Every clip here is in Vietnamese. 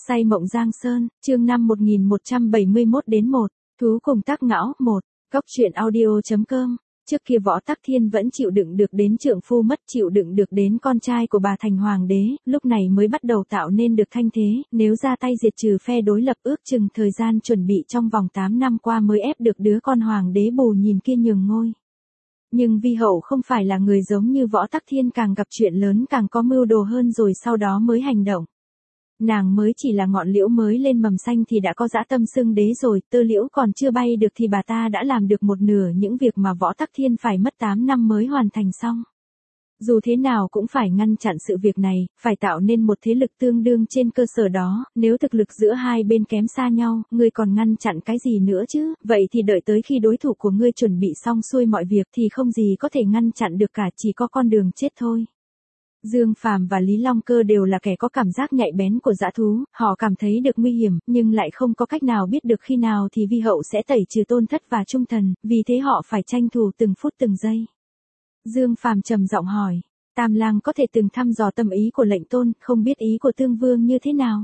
Say mộng Giang Sơn, chương 5 1171 đến 1, thú cùng Tắc Ngão, 1, Cốc truyện audio.com. Trước kia Võ Tắc Thiên vẫn chịu đựng được đến trượng phu mất, chịu đựng được đến con trai của bà thành hoàng đế, lúc này mới bắt đầu tạo nên được thanh thế, nếu ra tay diệt trừ phe đối lập ước chừng thời gian chuẩn bị trong vòng 8 năm qua mới ép được đứa con hoàng đế bù nhìn kia nhường ngôi. Nhưng Vi Hậu không phải là người giống như Võ Tắc Thiên, càng gặp chuyện lớn càng có mưu đồ hơn rồi sau đó mới hành động. Nàng mới chỉ là ngọn liễu mới lên mầm xanh thì đã có dã tâm xưng đế rồi, tơ liễu còn chưa bay được thì bà ta đã làm được một nửa những việc mà Võ Tắc Thiên phải mất 8 năm mới hoàn thành xong. Dù thế nào cũng phải ngăn chặn sự việc này, phải tạo nên một thế lực tương đương trên cơ sở đó, nếu thực lực giữa hai bên kém xa nhau, ngươi còn ngăn chặn cái gì nữa chứ, vậy thì đợi tới khi đối thủ của ngươi chuẩn bị xong xuôi mọi việc thì không gì có thể ngăn chặn được cả, chỉ có con đường chết thôi. Dương Phàm và Lý Long Cơ đều là kẻ có cảm giác nhạy bén của dã thú, họ cảm thấy được nguy hiểm, nhưng lại không có cách nào biết được khi nào thì Vi Hậu sẽ tẩy trừ Tôn Thất và Trung Thần, vì thế họ phải tranh thủ từng phút từng giây. Dương Phàm trầm giọng hỏi, Tam Lang có thể từng thăm dò tâm ý của lệnh Tôn, không biết ý của Tương Vương như thế nào?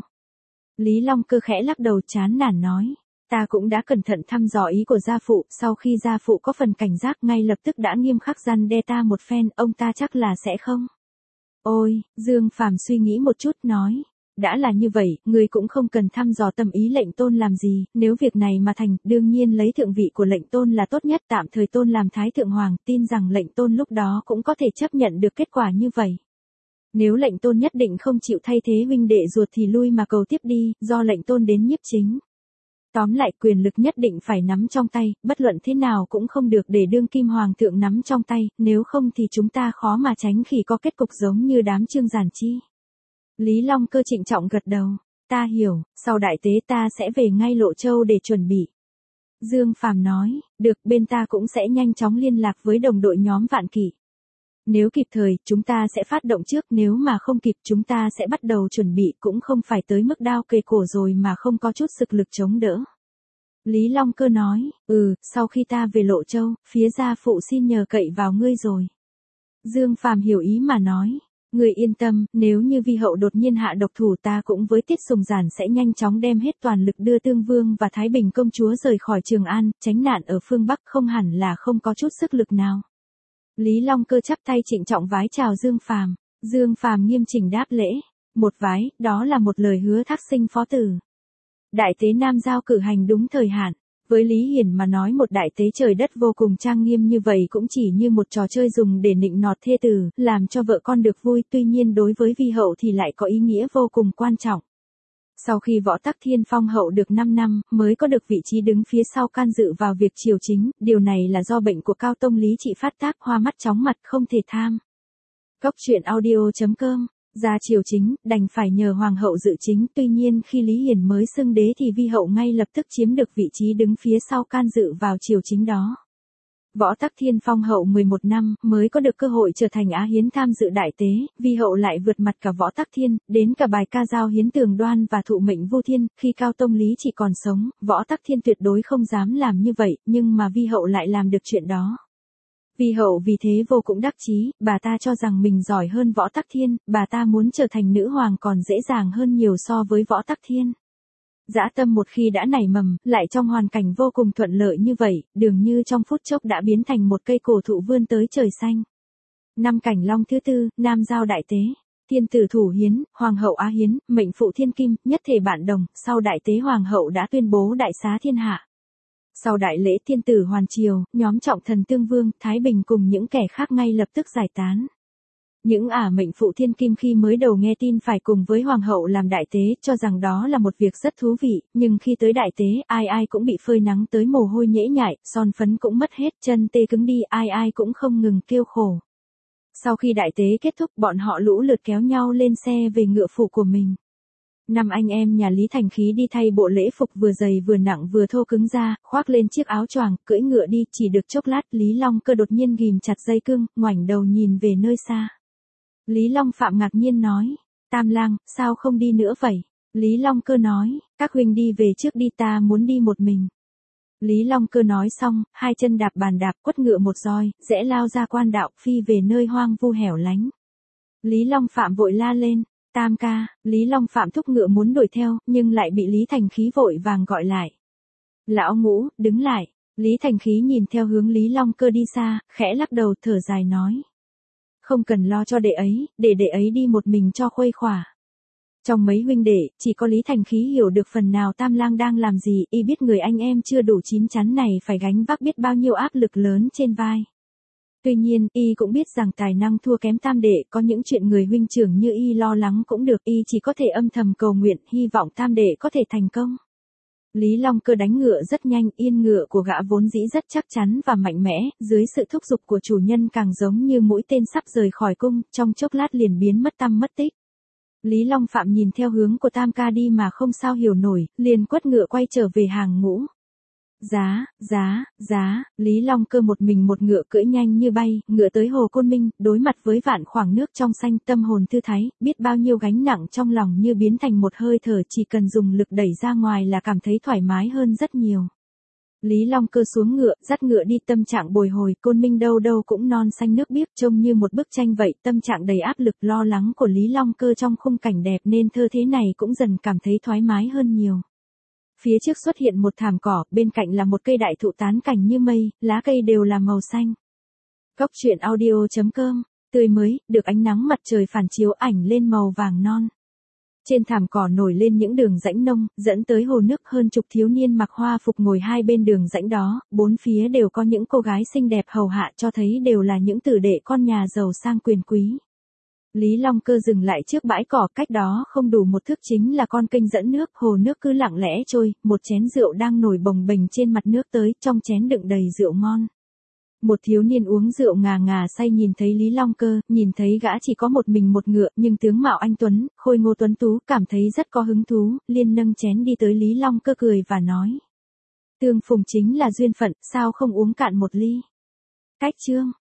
Lý Long Cơ khẽ lắc đầu chán nản nói, ta cũng đã cẩn thận thăm dò ý của gia phụ, sau khi gia phụ có phần cảnh giác ngay lập tức đã nghiêm khắc răn đe ta một phen, ông ta chắc là sẽ không. Ôi, Dương Phàm suy nghĩ một chút nói, đã là như vậy, ngươi cũng không cần thăm dò tâm ý lệnh Tôn làm gì, nếu việc này mà thành, đương nhiên lấy thượng vị của lệnh Tôn là tốt nhất, tạm thời Tôn làm Thái Thượng Hoàng, tin rằng lệnh Tôn lúc đó cũng có thể chấp nhận được kết quả như vậy. Nếu lệnh Tôn nhất định không chịu thay thế huynh đệ ruột thì lui mà cầu tiếp đi, do lệnh Tôn đến nhiếp chính. Tóm lại quyền lực nhất định phải nắm trong tay, bất luận thế nào cũng không được để đương kim hoàng thượng nắm trong tay, nếu không thì chúng ta khó mà tránh khi có kết cục giống như đám Trương Giản Chi. Lý Long Cơ trịnh trọng gật đầu, ta hiểu, sau đại tế ta sẽ về ngay Lộ Châu để chuẩn bị. Dương Phàm nói, được, bên ta cũng sẽ nhanh chóng liên lạc với đồng đội nhóm Vạn Kỵ. Nếu kịp thời, chúng ta sẽ phát động trước, nếu mà không kịp chúng ta sẽ bắt đầu chuẩn bị, cũng không phải tới mức đao kề cổ rồi mà không có chút sức lực chống đỡ. Lý Long Cơ nói, sau khi ta về Lộ Châu, phía gia phụ xin nhờ cậy vào ngươi rồi. Dương Phàm hiểu ý mà nói, ngươi yên tâm, nếu như Vi Hậu đột nhiên hạ độc thủ ta cũng với Tiết Sùng Giản sẽ nhanh chóng đem hết toàn lực đưa Tương Vương và Thái Bình công chúa rời khỏi Trường An, tránh nạn ở phương Bắc, không hẳn là không có chút sức lực nào. Lý Long Cơ chắp tay trịnh trọng vái chào Dương Phàm. Dương Phàm nghiêm chỉnh đáp lễ, một vái, đó là một lời hứa thác sinh phó tử. Đại tế Nam Giao cử hành đúng thời hạn. Với Lý Hiển mà nói một đại tế trời đất vô cùng trang nghiêm như vậy cũng chỉ như một trò chơi dùng để nịnh nọt thê tử, làm cho vợ con được vui, tuy nhiên đối với Vi Hậu thì lại có ý nghĩa vô cùng quan trọng. Sau khi Võ Tắc Thiên phong hậu được 5 năm, mới có được vị trí đứng phía sau can dự vào việc triều chính, điều này là do bệnh của Cao Tông Lý Trị phát tác, hoa mắt chóng mặt không thể tham. Cốc truyện audio.com, ra triều chính, đành phải nhờ Hoàng hậu dự chính, tuy nhiên khi Lý Hiển mới xưng đế thì Vi Hậu ngay lập tức chiếm được vị trí đứng phía sau can dự vào triều chính đó. Võ Tắc Thiên phong hậu 11 năm, mới có được cơ hội trở thành Á Hiến tham dự đại tế, Vi Hậu lại vượt mặt cả Võ Tắc Thiên, đến cả bài ca giao hiến Tường Đoan và thụ mệnh Vu Thiên, khi Cao Tông Lý chỉ còn sống, Võ Tắc Thiên tuyệt đối không dám làm như vậy, nhưng mà Vi Hậu lại làm được chuyện đó. Vi Hậu vì thế vô cùng đắc chí, bà ta cho rằng mình giỏi hơn Võ Tắc Thiên, bà ta muốn trở thành nữ hoàng còn dễ dàng hơn nhiều so với Võ Tắc Thiên. Dã tâm một khi đã nảy mầm, lại trong hoàn cảnh vô cùng thuận lợi như vậy, dường như trong phút chốc đã biến thành một cây cổ thụ vươn tới trời xanh. Năm Cảnh Long thứ tư, Nam Giao đại tế, thiên tử thủ hiến, hoàng hậu Á Hiến, mệnh phụ thiên kim, nhất thể bạn đồng, sau đại tế hoàng hậu đã tuyên bố đại xá thiên hạ. Sau đại lễ thiên tử hoàn triều, nhóm trọng thần Tương Vương, Thái Bình cùng những kẻ khác ngay lập tức giải tán. Những mệnh phụ thiên kim khi mới đầu nghe tin phải cùng với hoàng hậu làm đại tế, cho rằng đó là một việc rất thú vị, nhưng khi tới đại tế, ai ai cũng bị phơi nắng tới mồ hôi nhễ nhại, son phấn cũng mất hết, chân tê cứng đi, ai ai cũng không ngừng kêu khổ. Sau khi đại tế kết thúc, bọn họ lũ lượt kéo nhau lên xe về ngựa phủ của mình. Năm anh em nhà Lý Thành Khí đi thay bộ lễ phục vừa dày vừa nặng vừa thô cứng ra, khoác lên chiếc áo choàng, cưỡi ngựa đi, chỉ được chốc lát, Lý Long Cơ đột nhiên ghim chặt dây cương, ngoảnh đầu nhìn về nơi xa. Lý Long Phạm ngạc nhiên nói, Tam Lang, sao không đi nữa vậy? Lý Long Cơ nói, các huynh đi về trước đi, ta muốn đi một mình. Lý Long Cơ nói xong, hai chân đạp bàn đạp, quất ngựa một roi, rẽ lao ra quan đạo, phi về nơi hoang vu hẻo lánh. Lý Long Phạm vội la lên, Tam ca, Lý Long Phạm thúc ngựa muốn đuổi theo, nhưng lại bị Lý Thành Khí vội vàng gọi lại. Lão Ngũ, đứng lại. Lý Thành Khí nhìn theo hướng Lý Long Cơ đi xa, khẽ lắc đầu thở dài nói. Không cần lo cho đệ ấy, để đệ ấy đi một mình cho khuây khỏa. Trong mấy huynh đệ, chỉ có Lý Thành Khí hiểu được phần nào Tam Lang đang làm gì, y biết người anh em chưa đủ chín chắn này phải gánh vác biết bao nhiêu áp lực lớn trên vai. Tuy nhiên, y cũng biết rằng tài năng thua kém tam đệ, có những chuyện người huynh trưởng như y lo lắng cũng được, y chỉ có thể âm thầm cầu nguyện, hy vọng tam đệ có thể thành công. Lý Long Cơ đánh ngựa rất nhanh, yên ngựa của gã vốn dĩ rất chắc chắn và mạnh mẽ, dưới sự thúc giục của chủ nhân càng giống như mũi tên sắp rời khỏi cung, trong chốc lát liền biến mất tăm mất tích. Lý Long Phạm nhìn theo hướng của Tam ca đi mà không sao hiểu nổi, liền quất ngựa quay trở về hàng ngũ. Giá, Lý Long Cơ một mình một ngựa cưỡi nhanh như bay, ngựa tới hồ Côn Minh, đối mặt với vạn khoảng nước trong xanh, tâm hồn thư thái, biết bao nhiêu gánh nặng trong lòng như biến thành một hơi thở, chỉ cần dùng lực đẩy ra ngoài là cảm thấy thoải mái hơn rất nhiều. Lý Long Cơ xuống ngựa, dắt ngựa đi, tâm trạng bồi hồi, Côn Minh đâu đâu cũng non xanh nước biếc, trông như một bức tranh vậy, tâm trạng đầy áp lực lo lắng của Lý Long Cơ trong khung cảnh đẹp nên thơ thế này cũng dần cảm thấy thoải mái hơn nhiều. Phía trước xuất hiện một thảm cỏ, bên cạnh là một cây đại thụ tán cành như mây, lá cây đều là màu xanh. Góc truyện audio.com, tươi mới, được ánh nắng mặt trời phản chiếu ảnh lên màu vàng non. Trên thảm cỏ nổi lên những đường rãnh nông, dẫn tới hồ nước, hơn chục thiếu niên mặc hoa phục ngồi hai bên đường rãnh đó, bốn phía đều có những cô gái xinh đẹp hầu hạ, cho thấy đều là những tử đệ con nhà giàu sang quyền quý. Lý Long Cơ dừng lại trước bãi cỏ, cách đó không đủ một thước chính là con kênh dẫn nước, hồ nước cứ lặng lẽ trôi, một chén rượu đang nổi bồng bềnh trên mặt nước tới, trong chén đựng đầy rượu ngon. Một thiếu niên uống rượu ngà ngà say nhìn thấy Lý Long Cơ, nhìn thấy gã chỉ có một mình một ngựa, nhưng tướng mạo anh tuấn, khôi ngô tuấn tú, cảm thấy rất có hứng thú, liền nâng chén đi tới Lý Long Cơ cười và nói. Tương phùng chính là duyên phận, sao không uống cạn một ly. Cách chương.